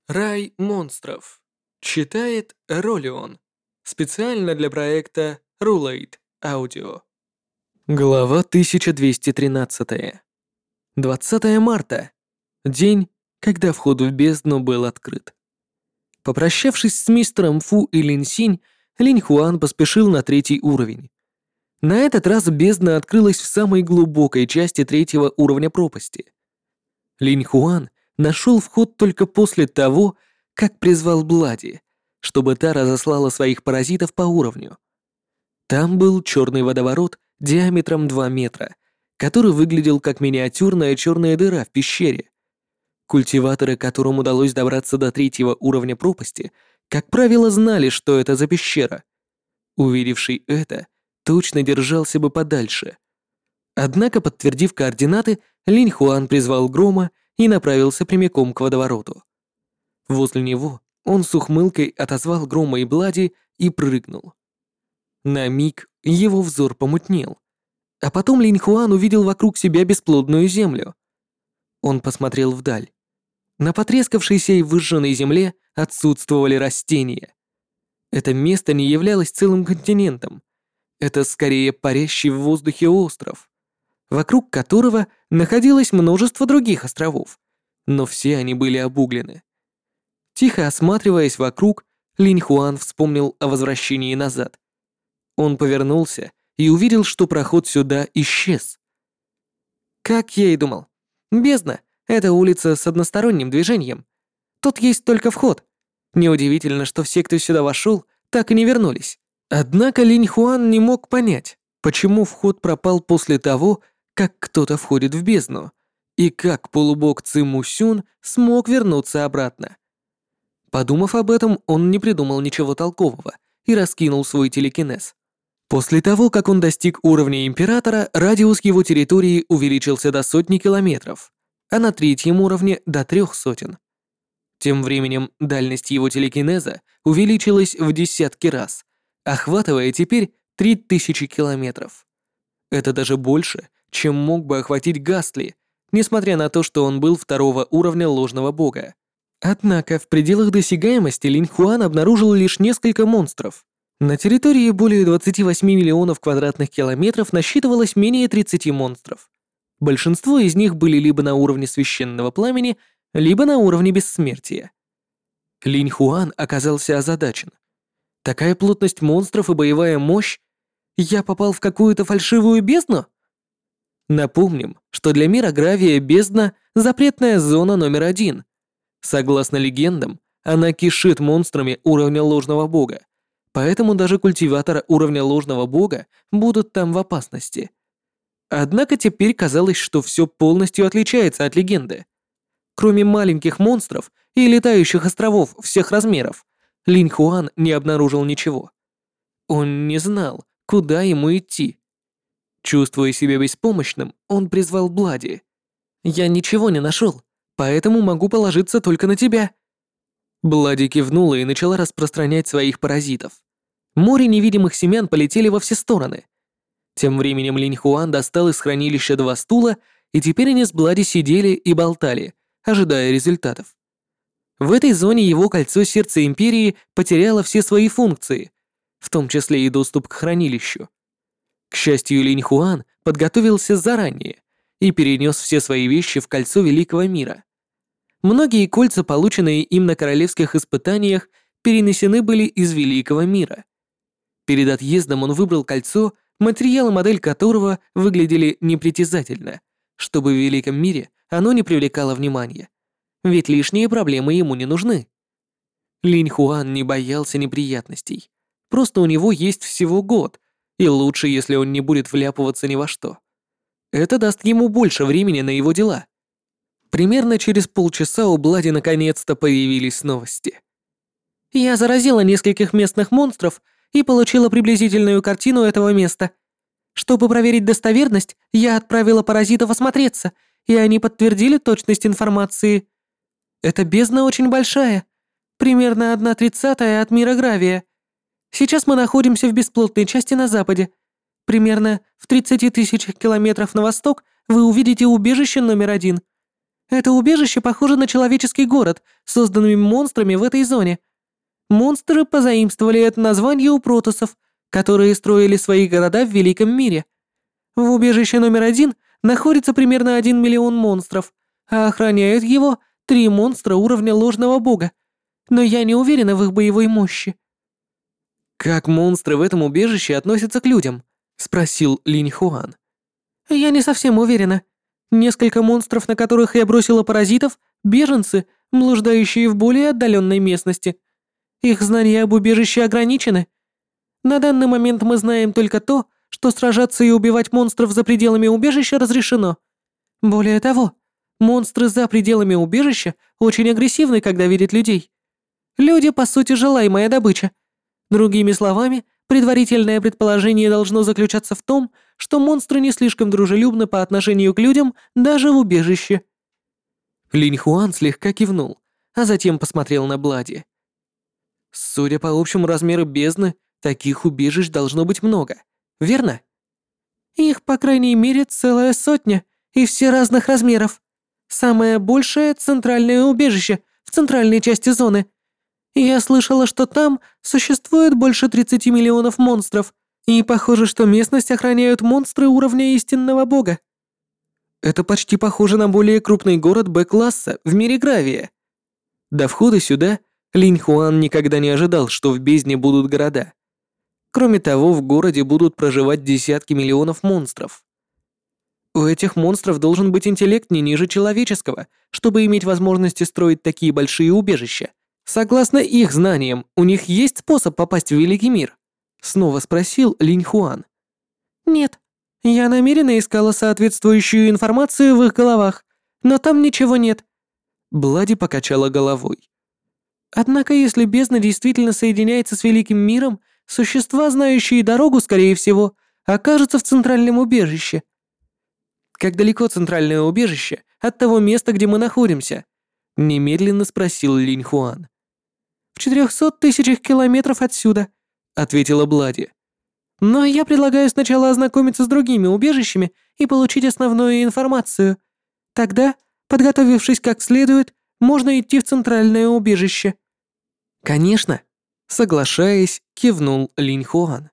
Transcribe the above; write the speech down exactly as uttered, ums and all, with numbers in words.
Рай монстров. Читает Ролион. Специально для проекта Rulate Audio. Глава тысяча двести тринадцать. двадцатое марта. День, когда вход в бездну был открыт. Попрощавшись с мистером Фу и Линь Синь, Линь Хуан поспешил на третий уровень. На этот раз бездна открылась в самой глубокой части третьего уровня пропасти. Линь Хуан нашел вход только после того, как призвал Блади, чтобы та разослала своих паразитов по уровню. Там был черный водоворот диаметром два метра, который выглядел как миниатюрная черная дыра в пещере. Культиваторы, которым удалось добраться до третьего уровня пропасти, как правило, знали, что это за пещера. Увидевший это, точно держался бы подальше. Однако, подтвердив координаты, Линь Хуан призвал Грома и направился прямиком к водовороту. Возле него он с ухмылкой отозвал Грома и Блади и прыгнул. На миг его взор помутнел, а потом Линь Хуан увидел вокруг себя бесплодную землю. Он посмотрел вдаль. На потрескавшейся и выжженной земле отсутствовали растения. Это место не являлось целым континентом. Это скорее парящий в воздухе остров, вокруг которого находилось множество других островов, но все они были обуглены. Тихо осматриваясь вокруг, Линь Хуан вспомнил о возвращении назад. Он повернулся и увидел, что проход сюда исчез. Как я и думал. Бездна — это улица с односторонним движением. Тут есть только вход. Неудивительно, что все, кто сюда вошел, так и не вернулись. Однако Линь Хуан не мог понять, почему вход пропал после того, как кто-то входит в бездну, и как полубог Циму Сюн смог вернуться обратно. Подумав об этом, он не придумал ничего толкового и раскинул свой телекинез. После того, как он достиг уровня Императора, радиус его территории увеличился до сотни километров, а на третьем уровне до трех сотен. Тем временем дальность его телекинеза увеличилась в десятки раз, охватывая теперь три тысячи километров. Это даже больше, чем мог бы охватить Гастли, несмотря на то, что он был второго уровня ложного бога. Однако в пределах досягаемости Линь Хуан обнаружил лишь несколько монстров. На территории более двадцати восьми миллионов квадратных километров насчитывалось менее тридцати монстров. Большинство из них были либо на уровне священного пламени, либо на уровне бессмертия. Линь Хуан оказался озадачен. Такая плотность монстров и боевая мощь? Я попал в какую-то фальшивую бездну? Напомним, что для мира Гравия бездна — запретная зона номер один. Согласно легендам, она кишит монстрами уровня ложного бога, поэтому даже культиваторы уровня ложного бога будут там в опасности. Однако теперь казалось, что все полностью отличается от легенды. Кроме маленьких монстров и летающих островов всех размеров, Линь Хуан не обнаружил ничего. Он не знал, куда ему идти. Чувствуя себя беспомощным, он призвал Блади. «Я ничего не нашел, поэтому могу положиться только на тебя». Блади кивнула и начала распространять своих паразитов. Море невидимых семян полетели во все стороны. Тем временем Линь Хуан достал из хранилища два стула, и теперь они с Блади сидели и болтали, ожидая результатов. В этой зоне его кольцо сердца Империи потеряло все свои функции, в том числе и доступ к хранилищу. К счастью, Линь Хуан подготовился заранее и перенес все свои вещи в кольцо Великого Мира. Многие кольца, полученные им на королевских испытаниях, перенесены были из Великого Мира. Перед отъездом он выбрал кольцо, материал и модель которого выглядели непритязательно, чтобы в Великом Мире оно не привлекало внимания, ведь лишние проблемы ему не нужны. Линь Хуан не боялся неприятностей, просто у него есть всего год, и лучше, если он не будет вляпываться ни во что. Это даст ему больше времени на его дела. Примерно через полчаса у Блади наконец-то появились новости. «Я заразила нескольких местных монстров и получила приблизительную картину этого места. Чтобы проверить достоверность, я отправила паразитов осмотреться, и они подтвердили точность информации. Эта бездна очень большая, примерно одна тридцатая от мира Гравия. Сейчас мы находимся в бесплотной части на западе. Примерно в тридцати тысячах километров на восток вы увидите убежище номер один. Это убежище похоже на человеческий город, созданный монстрами в этой зоне. Монстры позаимствовали это название у протоссов, которые строили свои города в Великом мире. В убежище номер один находится примерно один миллион монстров, а охраняют его три монстра уровня ложного бога. Но я не уверена в их боевой мощи. «Как монстры в этом убежище относятся к людям?» — спросил Линь Хуан. Я не совсем уверена. Несколько монстров, на которых я бросила паразитов, беженцы, блуждающие в более отдаленной местности. Их знания об убежище ограничены. На данный момент мы знаем только то, что сражаться и убивать монстров за пределами убежища разрешено. Более того, монстры за пределами убежища очень агрессивны, когда видят людей. Люди, по сути, желаемая добыча. Другими словами, предварительное предположение должно заключаться в том, что монстры не слишком дружелюбны по отношению к людям даже в убежище. Линь Хуан слегка кивнул, а затем посмотрел на Блади. Судя по общему размеру бездны, таких убежищ должно быть много, верно? Их, по крайней мере, целая сотня, и все разных размеров. Самое большее — центральное убежище в центральной части зоны. Я слышала, что там существует больше тридцати миллионов монстров, и похоже, что местность охраняют монстры уровня истинного бога. Это почти похоже на более крупный город Б-класса в мире Гравия. До входа сюда Линь Хуан никогда не ожидал, что в бездне будут города. Кроме того, в городе будут проживать десятки миллионов монстров. У этих монстров должен быть интеллект не ниже человеческого, чтобы иметь возможности строить такие большие убежища. Согласно их знаниям, у них есть способ попасть в Великий мир? Снова спросил Линь Хуан. Нет, я намеренно искала соответствующую информацию в их головах, но там ничего нет. Блади покачала головой. Однако, если бездна действительно соединяется с Великим миром, существа, знающие дорогу, скорее всего, окажутся в центральном убежище. Как далеко центральное убежище от того места, где мы находимся? Немедленно спросил Линь Хуан. В четырехстах тысячах километров отсюда, ответила Блади. Но я предлагаю сначала ознакомиться с другими убежищами и получить основную информацию. Тогда, подготовившись как следует, можно идти в центральное убежище. Конечно, соглашаясь, кивнул Линь Хуан.